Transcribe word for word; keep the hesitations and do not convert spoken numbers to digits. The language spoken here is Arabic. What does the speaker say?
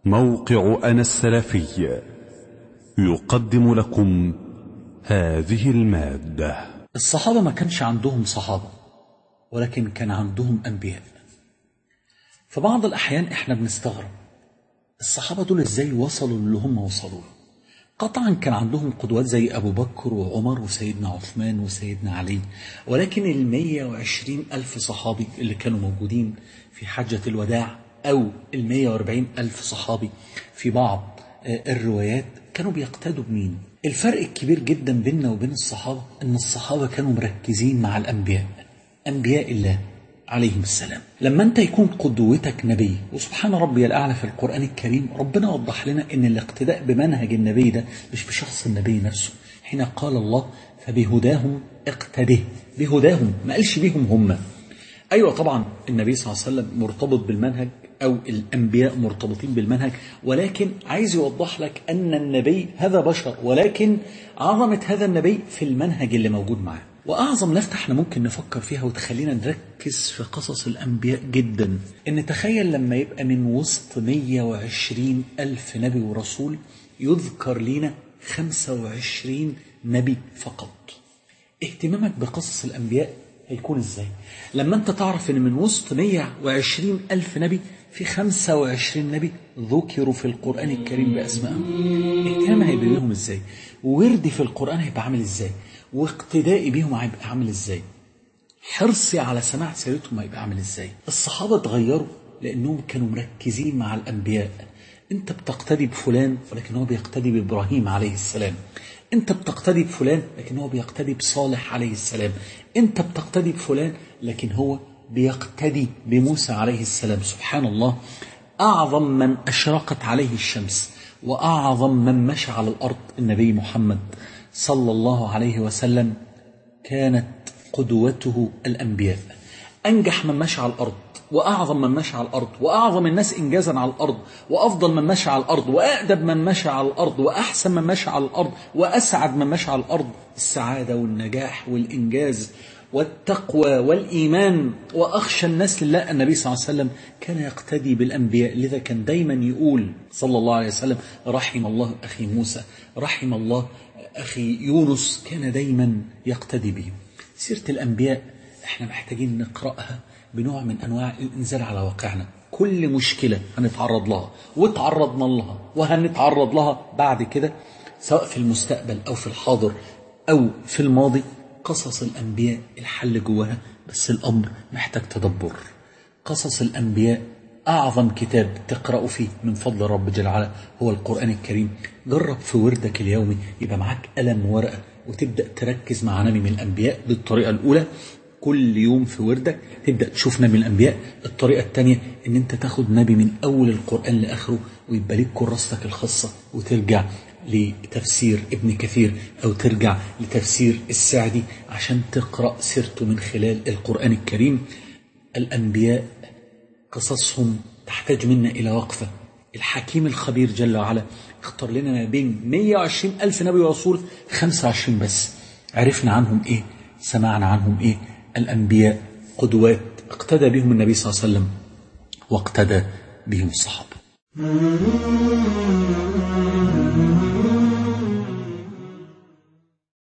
موقع أنا السلفي يقدم لكم هذه المادة. الصحابة ما كانش عندهم صحابة، ولكن كان عندهم أنبياء. فبعض الأحيان إحنا بنستغرب الصحابة دول إزاي وصلوا اللي هم وصلوا. قطعا كان عندهم قدوات زي أبو بكر وعمر وسيدنا عثمان وسيدنا علي، ولكن المية وعشرين ألف صحابي اللي كانوا موجودين في حجة الوداع أو المية واربعين ألف صحابي في بعض الروايات كانوا بيقتدوا بمين؟ الفرق الكبير جدا بيننا وبين الصحابة أن الصحابة كانوا مركزين مع الأنبياء، أنبياء الله عليهم السلام. لما أنت يكون قدوتك نبي، وسبحان ربي الأعلى في القرآن الكريم ربنا وضح لنا أن الاقتداء بمنهج النبي ده مش بشخص النبي نفسه. حين قال الله فبهداهم اقتده، بهداهم، ما قالش بيهم هم. أيوة طبعا النبي صلى الله عليه وسلم مرتبط بالمنهج أو الأنبياء مرتبطين بالمنهج، ولكن عايز يوضح لك أن النبي هذا بشر، ولكن عظمة هذا النبي في المنهج اللي موجود معاه. وأعظم لفتة احنا ممكن نفكر فيها وتخلينا نركز في قصص الأنبياء جدا، إن تخيل لما يبقى من وسط مية وعشرين ألف نبي ورسول يذكر لنا خمسة وعشرين نبي فقط. اهتمامك بقصص الأنبياء هيكون ازاي لما انت تعرف ان من وسط مية وعشرين ألف نبي في خمسة وعشرين نبي ذكروا في القرآن الكريم بأسمائهم؟ اهتمامي هيبقى بيهم ازاي، ووردي في القرآن هيبقى عامل ازاي، واقتدائي بيهم هيبقى عامل ازاي، حرصي على سماع سيرتهم هيبقى عامل ازاي. الصحابة اتغيروا لأنهم كانوا مركزين مع الأنبياء. انت بتقتدي بفلان ولكن هو بيقتدي بإبراهيم عليه السلام، انت بتقتدي بفلان لكن هو بيقتدي بصالح عليه السلام، انت بتقتدي بفلان لكن هو بيقتدي بموسى عليه السلام. سبحان الله، أعظم من أشرقت عليه الشمس وأعظم من مشى على الأرض النبي محمد صلى الله عليه وسلم كانت قدوته الأنبياء. أنجح من مشى على الأرض وأعظم من مشى على الأرض وأعظم الناس إنجازا على الأرض وأفضل من مشى على الأرض وأأدب من مشى على الأرض وأحسن من مشى على الأرض وأسعد من مشى على الأرض. السعادة والنجاح والإنجاز والتقوى والإيمان وأخشى الناس لله النبي صلى الله عليه وسلم كان يقتدي بالأنبياء. لذا كان دايما يقول صلى الله عليه وسلم رحم الله أخي موسى، رحم الله أخي يونس، كان دايما يقتدي بهم. سيرة الأنبياء احنا محتاجين نقرأها بنوع من أنواع الإنزال على واقعنا. كل مشكلة هنتعرض لها وتعرضنا لها وهنتعرض لها بعد كده سواء في المستقبل أو في الحاضر أو في الماضي، قصص الأنبياء الحل جواها، بس الأمر محتاج تدبر. قصص الأنبياء أعظم كتاب تقرأ فيه من فضل رب جل وعلا هو القرآن الكريم. جرب في وردك اليومي يبقى معاك قلم وورقة وتبدأ تركز مع نبي من الأنبياء. دي الطريقة الأولى، كل يوم في وردك تبدأ تشوف نبي من الأنبياء. الطريقة الثانية ان انت تاخد نبي من أول القرآن لآخره ويبقى لك كراستك الخاصة وترجع لتفسير ابن كثير أو ترجع لتفسير السعدي عشان تقرأ سيرته من خلال القرآن الكريم. الأنبياء قصصهم تحتاج منا إلى وقفة. الحكيم الخبير جل وعلا اختار لنا ما بين مية وعشرين ألف نبي ورسول خمسة وعشرين بس. عرفنا عنهم إيه؟ سمعنا عنهم إيه؟ الأنبياء قدوات اقتدى بهم النبي صلى الله عليه وسلم واقتدى بهم الصحابة.